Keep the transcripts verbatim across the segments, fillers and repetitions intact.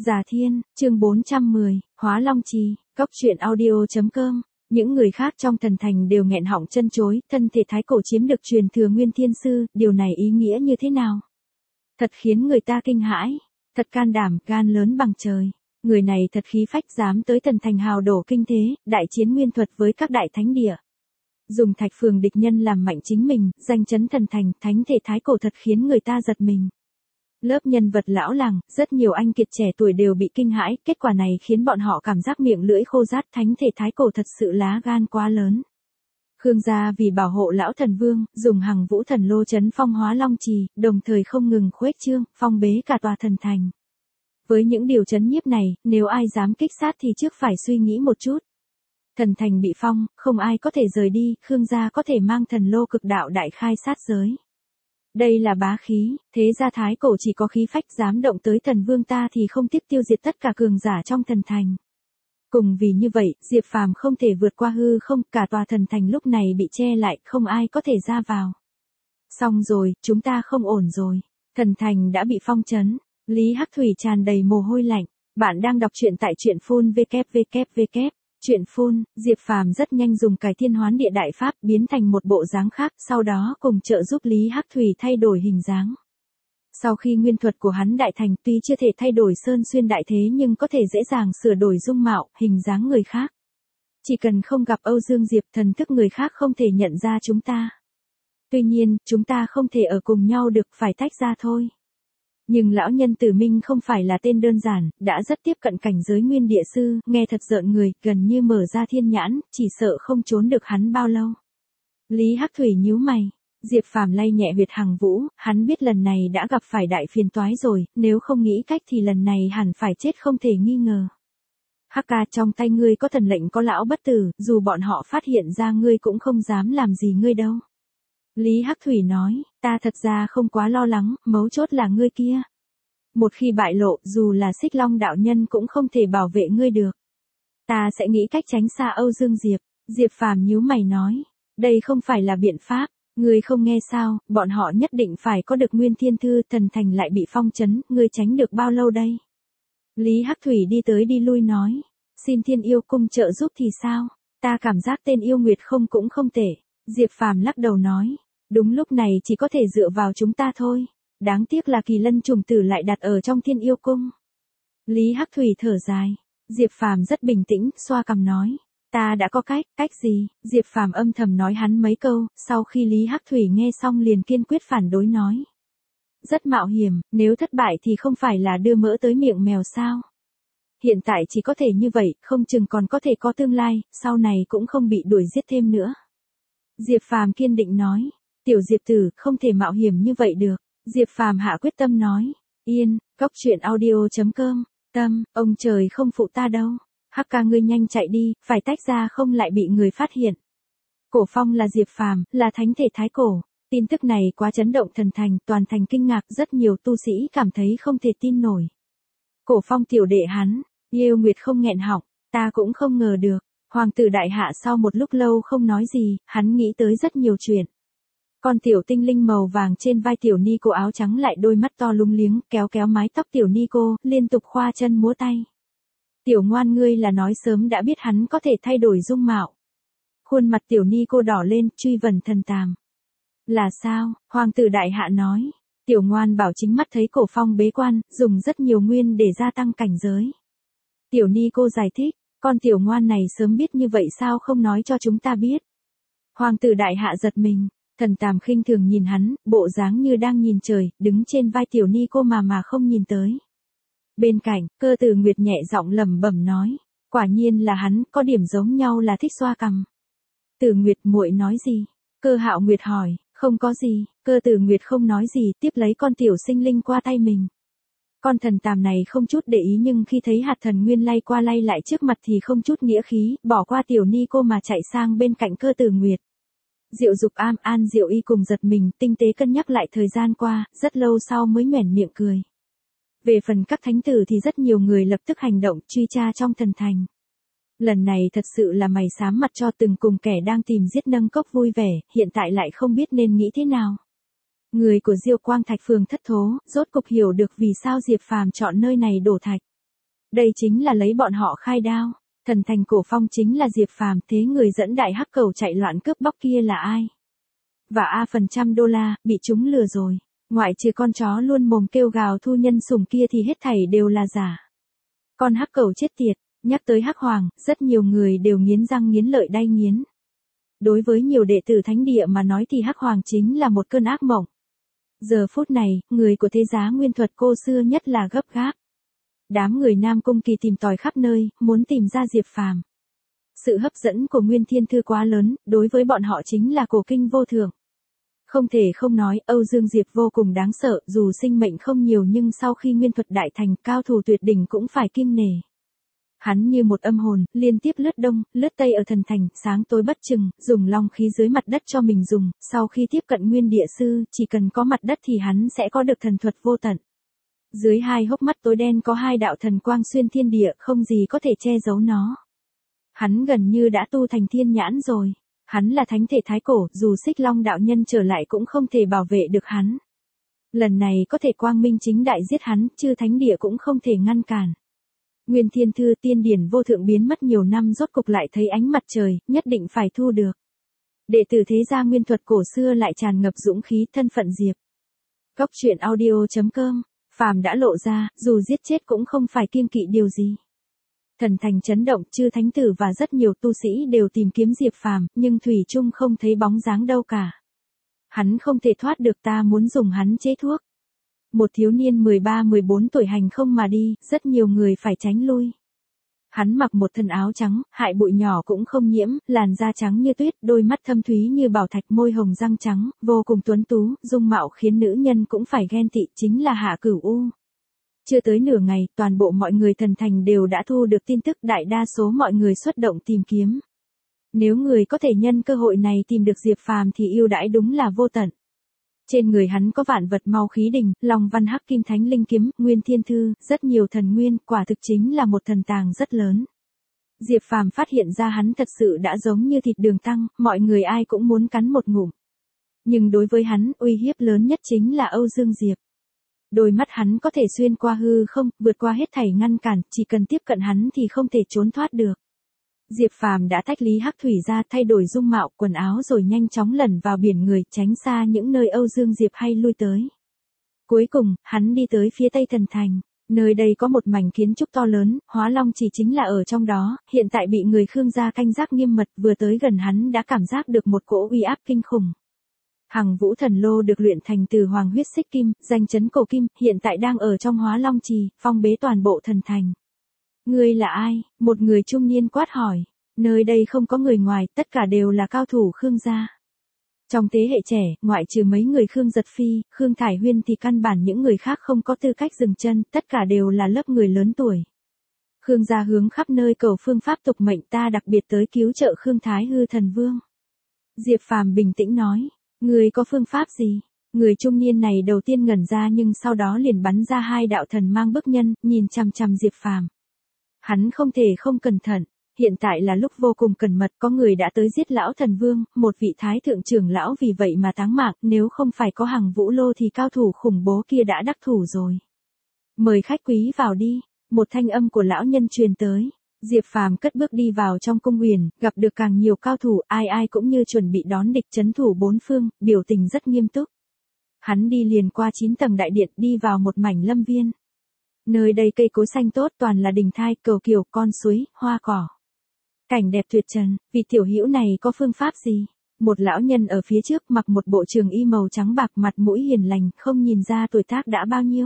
Già Thiên, chương bốn trăm mười, Hóa Long Trì, Cốc truyện audio chấm com. Những người khác trong thần thành đều nghẹn họng chân chối, thân thể thái cổ chiếm được truyền thừa Nguyên Thiên Sư, điều này ý nghĩa như thế nào? Thật khiến người ta kinh hãi, thật can đảm, gan lớn bằng trời. Người này thật khí phách dám tới thần thành hào đổ kinh thế, đại chiến nguyên thuật với các đại thánh địa. Dùng thạch phường địch nhân làm mạnh chính mình, danh chấn thần thành, thánh thể thái cổ thật khiến người ta giật mình. Lớp nhân vật lão làng, rất nhiều anh kiệt trẻ tuổi đều bị kinh hãi, kết quả này khiến bọn họ cảm giác miệng lưỡi khô rát, thánh thể thái cổ thật sự lá gan quá lớn. Khương gia vì bảo hộ lão thần vương, dùng hằng vũ thần lô chấn phong Hóa Long Trì, đồng thời không ngừng khuếch trương, phong bế cả tòa thần thành. Với những điều chấn nhiếp này, nếu ai dám kích sát thì trước phải suy nghĩ một chút. Thần thành bị phong, không ai có thể rời đi, Khương gia có thể mang thần lô cực đạo đại khai sát giới. Đây là bá khí, thế gia thái cổ chỉ có khí phách dám động tới thần vương ta thì không tiếc tiêu diệt tất cả cường giả trong thần thành. Cùng vì như vậy, Diệp Phàm không thể vượt qua hư không, cả tòa thần thành lúc này bị che lại, không ai có thể ra vào. Xong rồi, chúng ta không ổn rồi. Thần thành đã bị phong trấn. Lý Hắc Thủy tràn đầy mồ hôi lạnh. Bạn đang đọc truyện tại truyện phun www. Truyện phun, Diệp Phàm rất nhanh dùng cải thiên hoán địa đại pháp biến thành một bộ dáng khác, sau đó cùng trợ giúp Lý Hắc Thủy thay đổi hình dáng. Sau khi nguyên thuật của hắn đại thành tuy chưa thể thay đổi sơn xuyên đại thế nhưng có thể dễ dàng sửa đổi dung mạo, hình dáng người khác. Chỉ cần không gặp Âu Dương Diệp, thần thức người khác không thể nhận ra chúng ta. Tuy nhiên, chúng ta không thể ở cùng nhau được, phải tách ra thôi. Nhưng lão nhân Tử Minh không phải là tên đơn giản, đã rất tiếp cận cảnh giới nguyên địa sư, nghe thật rợn người, gần như mở ra thiên nhãn, chỉ sợ không trốn được hắn bao lâu. Lý Hắc Thủy nhíu mày, Diệp Phàm lay nhẹ huyệt hằng vũ, hắn biết lần này đã gặp phải đại phiền toái rồi, nếu không nghĩ cách thì lần này hẳn phải chết không thể nghi ngờ. Hắc ca, trong tay ngươi có thần lệnh có lão bất tử, dù bọn họ phát hiện ra ngươi cũng không dám làm gì ngươi đâu. Lý Hắc Thủy nói, ta thật ra không quá lo lắng, mấu chốt là ngươi kia. Một khi bại lộ, dù là Xích Long đạo nhân cũng không thể bảo vệ ngươi được. Ta sẽ nghĩ cách tránh xa Âu Dương Diệp. Diệp Phàm nhíu mày nói, đây không phải là biện pháp, ngươi không nghe sao, bọn họ nhất định phải có được Nguyên Thiên Thư, thần thành lại bị phong trấn, ngươi tránh được bao lâu đây? Lý Hắc Thủy đi tới đi lui nói, xin Thiên Yêu Cung trợ giúp thì sao? Ta cảm giác tên yêu nguyệt không cũng không tệ. Diệp Phàm lắc đầu nói, đúng lúc này chỉ có thể dựa vào chúng ta thôi. Đáng tiếc là kỳ lân trùng tử lại đặt ở trong Thiên Yêu Cung. Lý Hắc Thủy thở dài. Diệp Phàm rất bình tĩnh, xoa cằm nói, ta đã có cách. Cách gì? Diệp Phàm âm thầm nói hắn mấy câu, sau khi Lý Hắc Thủy nghe xong liền kiên quyết phản đối nói. Rất mạo hiểm, nếu thất bại thì không phải là đưa mỡ tới miệng mèo sao? Hiện tại chỉ có thể như vậy, không chừng còn có thể có tương lai, sau này cũng không bị đuổi giết thêm nữa. Diệp Phàm kiên định nói, tiểu Diệp tử, không thể mạo hiểm như vậy được. Diệp Phàm hạ quyết tâm nói, yên, cốc truyện audio chấm com, tâm, ông trời không phụ ta đâu. Hắc ca ngươi nhanh chạy đi, phải tách ra không lại bị người phát hiện. Cổ phong là Diệp Phàm, là thánh thể thái cổ. Tin tức này quá chấn động thần thành, toàn thành kinh ngạc, rất nhiều tu sĩ cảm thấy không thể tin nổi. Cổ phong tiểu đệ hắn, yêu nguyệt không nghẹn họng, ta cũng không ngờ được. Hoàng tử đại hạ sau một lúc lâu không nói gì, hắn nghĩ tới rất nhiều chuyện. Con tiểu tinh linh màu vàng trên vai tiểu ni cô áo trắng lại đôi mắt to lung liếng, kéo kéo mái tóc tiểu ni cô, liên tục khoa chân múa tay. Tiểu ngoan, ngươi là nói sớm đã biết hắn có thể thay đổi dung mạo. Khuôn mặt tiểu ni cô đỏ lên, truy vần thần tàm. Là sao? Hoàng tử đại hạ nói. Tiểu ngoan bảo chính mắt thấy cổ phong bế quan, dùng rất nhiều nguyên để gia tăng cảnh giới. Tiểu ni cô giải thích, con tiểu ngoan này sớm biết như vậy sao không nói cho chúng ta biết. Hoàng tử đại hạ giật mình. Thần tàm khinh thường nhìn hắn, bộ dáng như đang nhìn trời, đứng trên vai tiểu ni cô mà mà không nhìn tới. Bên cạnh, Cơ Tử Nguyệt nhẹ giọng lẩm bẩm nói, quả nhiên là hắn, có điểm giống nhau là thích xoa cằm. Tử Nguyệt, muội nói gì? Cơ Hạo Nguyệt hỏi, không có gì. Cơ Tử Nguyệt không nói gì, tiếp lấy con tiểu sinh linh qua tay mình. Con thần tàm này không chút để ý nhưng khi thấy hạt thần nguyên lay qua lay lại trước mặt thì không chút nghĩa khí, bỏ qua tiểu ni cô mà chạy sang bên cạnh Cơ Tử Nguyệt. Diệu Dục am an Diệu Y cùng giật mình, tinh tế cân nhắc lại thời gian qua, rất lâu sau mới nhoẻn miệng cười. Về phần các thánh tử thì rất nhiều người lập tức hành động truy tra trong thần thành. Lần này thật sự là mày xám mặt cho từng cùng kẻ đang tìm giết nâng cốc vui vẻ, hiện tại lại không biết nên nghĩ thế nào. Người của Diêu Quang Thạch phường thất thố, rốt cục hiểu được vì sao Diệp Phàm chọn nơi này đổ thạch. Đây chính là lấy bọn họ khai đao. Thần thành cổ phong chính là Diệp Phàm, thế người dẫn đại hắc cầu chạy loạn cướp bóc kia là ai? Và A phần trăm đô la, bị chúng lừa rồi. Ngoại trừ con chó luôn mồm kêu gào thu nhân sủng kia thì hết thảy đều là giả. Con hắc cầu chết tiệt, nhắc tới hắc hoàng, rất nhiều người đều nghiến răng nghiến lợi đay nghiến. Đối với nhiều đệ tử thánh địa mà nói thì hắc hoàng chính là một cơn ác mộng. Giờ phút này, người của thế giá nguyên thuật cô xưa nhất là gấp gáp. Đám người Nam Cung Kỳ tìm tòi khắp nơi, muốn tìm ra Diệp Phàm. Sự hấp dẫn của Nguyên Thiên Thư quá lớn, đối với bọn họ chính là cổ kinh vô thượng. Không thể không nói, Âu Dương Diệp vô cùng đáng sợ, dù sinh mệnh không nhiều nhưng sau khi nguyên thuật đại thành, cao thủ tuyệt đỉnh cũng phải kiêng nể. Hắn như một âm hồn, liên tiếp lướt đông, lướt tây ở thần thành, sáng tối bất chừng, dùng long khí dưới mặt đất cho mình dùng, sau khi tiếp cận nguyên địa sư, chỉ cần có mặt đất thì hắn sẽ có được thần thuật vô tận. Dưới hai hốc mắt tối đen có hai đạo thần quang xuyên thiên địa, không gì có thể che giấu nó. Hắn gần như đã tu thành thiên nhãn rồi. Hắn là thánh thể thái cổ, dù Xích Long đạo nhân trở lại cũng không thể bảo vệ được hắn. Lần này có thể quang minh chính đại giết hắn, chư thánh địa cũng không thể ngăn cản. Nguyên Thiên Thư tiên điển vô thượng biến mất nhiều năm rốt cục lại thấy ánh mặt trời, nhất định phải thu được. Đệ tử thế gia nguyên thuật cổ xưa lại tràn ngập dũng khí, thân phận Diệp. Góc truyện audio chấm com, Phàm đã lộ ra, dù giết chết cũng không phải kiêng kỵ điều gì. Thần thành chấn động, chư thánh tử và rất nhiều tu sĩ đều tìm kiếm Diệp Phàm, nhưng thủy chung không thấy bóng dáng đâu cả. Hắn không thể thoát được, ta muốn dùng hắn chế thuốc. Một thiếu niên mười ba mười bốn tuổi hành không mà đi, rất nhiều người phải tránh lui. Hắn mặc một thân áo trắng, hại bụi nhỏ cũng không nhiễm, làn da trắng như tuyết, đôi mắt thâm thúy như bảo thạch, môi hồng răng trắng, vô cùng tuấn tú, dung mạo khiến nữ nhân cũng phải ghen tị, chính là Hạ Cửu U. Chưa tới nửa ngày, toàn bộ mọi người thần thành đều đã thu được tin tức, đại đa số mọi người xuất động tìm kiếm. Nếu người có thể nhân cơ hội này tìm được Diệp Phàm thì ưu đãi đúng là vô tận. Trên người hắn có vạn vật mau khí đỉnh, Long Văn Hắc Kim Thánh Linh Kiếm, Nguyên Thiên Thư, rất nhiều thần nguyên, quả thực chính là một thần tàng rất lớn. Diệp Phàm phát hiện ra hắn thật sự đã giống như thịt đường tăng, mọi người ai cũng muốn cắn một ngụm. Nhưng đối với hắn, uy hiếp lớn nhất chính là Âu Dương Diệp. Đôi mắt hắn có thể xuyên qua hư không, vượt qua hết thảy ngăn cản, chỉ cần tiếp cận hắn thì không thể trốn thoát được. Diệp Phàm đã tách Lý Hắc Thủy ra, thay đổi dung mạo, quần áo rồi nhanh chóng lẩn vào biển người, tránh xa những nơi Âu Dương Diệp hay lui tới. Cuối cùng, hắn đi tới phía tây thần thành. Nơi đây có một mảnh kiến trúc to lớn, Hóa Long chỉ chính là ở trong đó, hiện tại bị người Khương gia canh gác nghiêm mật, vừa tới gần hắn đã cảm giác được một cỗ uy áp kinh khủng. Hằng Vũ Thần Lô được luyện thành từ hoàng huyết xích kim, danh chấn cổ kim, hiện tại đang ở trong Hóa Long Trì, phong bế toàn bộ thần thành. Ngươi là ai? Một người trung niên quát hỏi. Nơi đây không có người ngoài, tất cả đều là cao thủ Khương gia. Trong thế hệ trẻ, ngoại trừ mấy người Khương Giật Phi, Khương Thải Huyên thì căn bản những người khác không có tư cách dừng chân, tất cả đều là lớp người lớn tuổi. Khương gia hướng khắp nơi cầu phương pháp tục mệnh, ta đặc biệt tới cứu trợ Khương Thái Hư Thần Vương. Diệp Phàm bình tĩnh nói. Người có phương pháp gì? Người trung niên này đầu tiên ngẩn ra nhưng sau đó liền bắn ra hai đạo thần mang bức nhân, nhìn chằm chằm Diệp Phàm. Hắn không thể không cẩn thận, hiện tại là lúc vô cùng cẩn mật, có người đã tới giết lão thần vương, một vị thái thượng trưởng lão vì vậy mà táng mạng, nếu không phải có Hằng Vũ Lô thì cao thủ khủng bố kia đã đắc thủ rồi. Mời khách quý vào đi, một thanh âm của lão nhân truyền tới. Diệp Phàm cất bước đi vào trong cung huyền, gặp được càng nhiều cao thủ, ai ai cũng như chuẩn bị đón địch, trấn thủ bốn phương, biểu tình rất nghiêm túc. Hắn đi liền qua chín tầng đại điện, đi vào một mảnh lâm viên. Nơi đây cây cối xanh tốt, toàn là đình thai, cầu kiều, con suối, hoa cỏ. Cảnh đẹp tuyệt trần, vị tiểu hữu này có phương pháp gì? Một lão nhân ở phía trước mặc một bộ trường y màu trắng bạc, mặt mũi hiền lành, không nhìn ra tuổi tác đã bao nhiêu.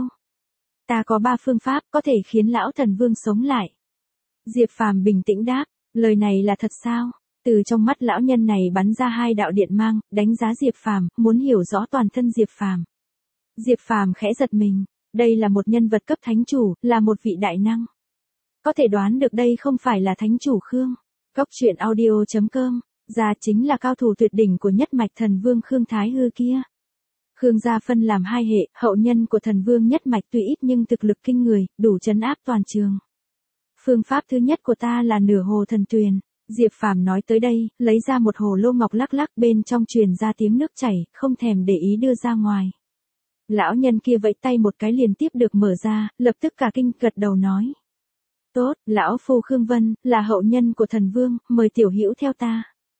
Ta có ba phương pháp có thể khiến lão thần vương sống lại. Diệp Phàm bình tĩnh đáp, lời này là thật sao? Từ trong mắt lão nhân này bắn ra hai đạo điện mang, đánh giá Diệp Phàm, muốn hiểu rõ toàn thân Diệp Phàm. Diệp Phàm khẽ giật mình, đây là một nhân vật cấp thánh chủ, là một vị đại năng. Có thể đoán được đây không phải là thánh chủ Khương. Góc truyện audio chấm com, gia chính là cao thủ tuyệt đỉnh của nhất mạch thần vương Khương Thái Hư kia. Khương gia phân làm hai hệ, hậu nhân của thần vương nhất mạch tuy ít nhưng thực lực kinh người, đủ trấn áp toàn trường. Phương pháp thứ nhất của ta là nửa hồ thần tuyền. Diệp Phàm nói tới đây, lấy ra một hồ lô ngọc lắc lắc, bên trong truyền ra tiếng nước chảy, không thèm để ý đưa ra ngoài. Lão nhân kia vẫy tay một cái liền tiếp được mở ra, lập tức cả kinh gật đầu nói. Tốt, lão phu Khương Vân, là hậu nhân của thần vương, mời tiểu hữu theo ta.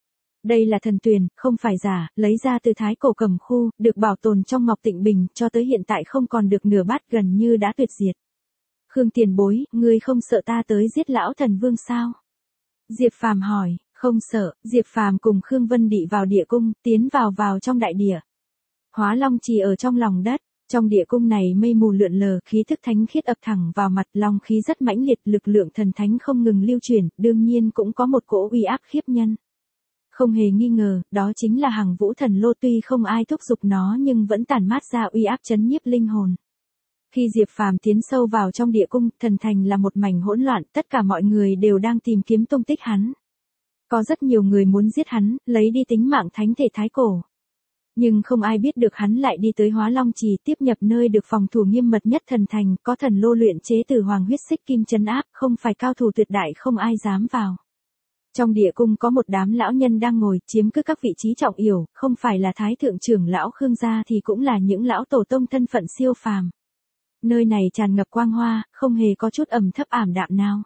Đây là thần tuyền, không phải giả, lấy ra từ thái cổ Cẩm Khu, được bảo tồn trong Ngọc Tịnh Bình, cho tới hiện tại không còn được nửa bát, gần như đã tuyệt diệt. Khương tiền bối, ngươi không sợ ta tới giết lão thần vương sao? Diệp Phàm hỏi, không sợ. Diệp Phàm cùng Khương Vân Đị vào địa cung, tiến vào vào trong đại địa. Hóa Long Trì ở trong lòng đất, trong địa cung này mây mù lượn lờ, khí thức thánh khiết ập thẳng vào mặt, long khí rất mãnh liệt, lực lượng thần thánh không ngừng lưu chuyển, đương nhiên cũng có một cỗ uy áp khiếp nhân. Không hề nghi ngờ, đó chính là Hằng Vũ Thần Lô, tuy không ai thúc giục nó nhưng vẫn tản mát ra uy áp chấn nhiếp linh hồn. Khi Diệp Phàm tiến sâu vào trong địa cung, thần thành là một mảnh hỗn loạn, tất cả mọi người đều đang tìm kiếm tung tích hắn. Có rất nhiều người muốn giết hắn, lấy đi tính mạng thánh thể thái cổ. Nhưng không ai biết được hắn lại đi tới Hóa Long Trì, tiếp nhập nơi được phòng thủ nghiêm mật nhất thần thành, có thần lô luyện chế từ hoàng huyết xích kim trấn áp, không phải cao thủ tuyệt đại không ai dám vào. Trong địa cung có một đám lão nhân đang ngồi, chiếm cứ các vị trí trọng yếu, không phải là thái thượng trưởng lão Khương gia thì cũng là những lão tổ tông thân phận siêu phàm. Nơi này tràn ngập quang hoa, không hề có chút ẩm thấp ảm đạm nào.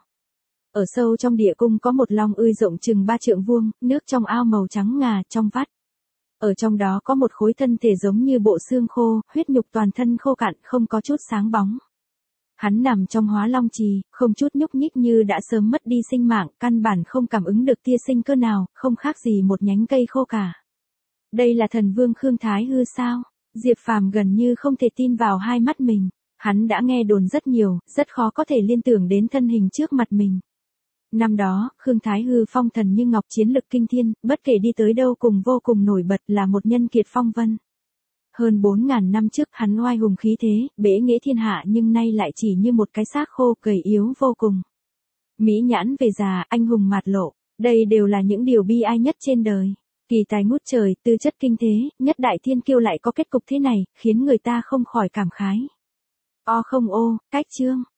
Ở sâu trong địa cung có một long ươi rộng chừng ba trượng vuông, nước trong ao màu trắng ngà, trong vắt. Ở trong đó có một khối thân thể giống như bộ xương khô, huyết nhục toàn thân khô cạn, không có chút sáng bóng. Hắn nằm trong Hóa Long Trì, không chút nhúc nhích, như đã sớm mất đi sinh mạng, căn bản không cảm ứng được tia sinh cơ nào, không khác gì một nhánh cây khô cả. Đây là thần vương Khương Thái Hư sao? Diệp Phàm gần như không thể tin vào hai mắt mình. Hắn đã nghe đồn rất nhiều, rất khó có thể liên tưởng đến thân hình trước mặt mình. Năm đó, Khương Thái Hư phong thần như ngọc, chiến lực kinh thiên, bất kể đi tới đâu cùng vô cùng nổi bật, là một nhân kiệt phong vân. Hơn bốn ngàn năm trước hắn oai hùng khí thế, bẽ nghĩa thiên hạ, nhưng nay lại chỉ như một cái xác khô, gầy yếu vô cùng. Mỹ nhãn về già, anh hùng mạt lộ, đây đều là những điều bi ai nhất trên đời. Kỳ tài ngút trời, tư chất kinh thế, nhất đại thiên kiêu lại có kết cục thế này, khiến người ta không khỏi cảm khái. O không ô, cách chương.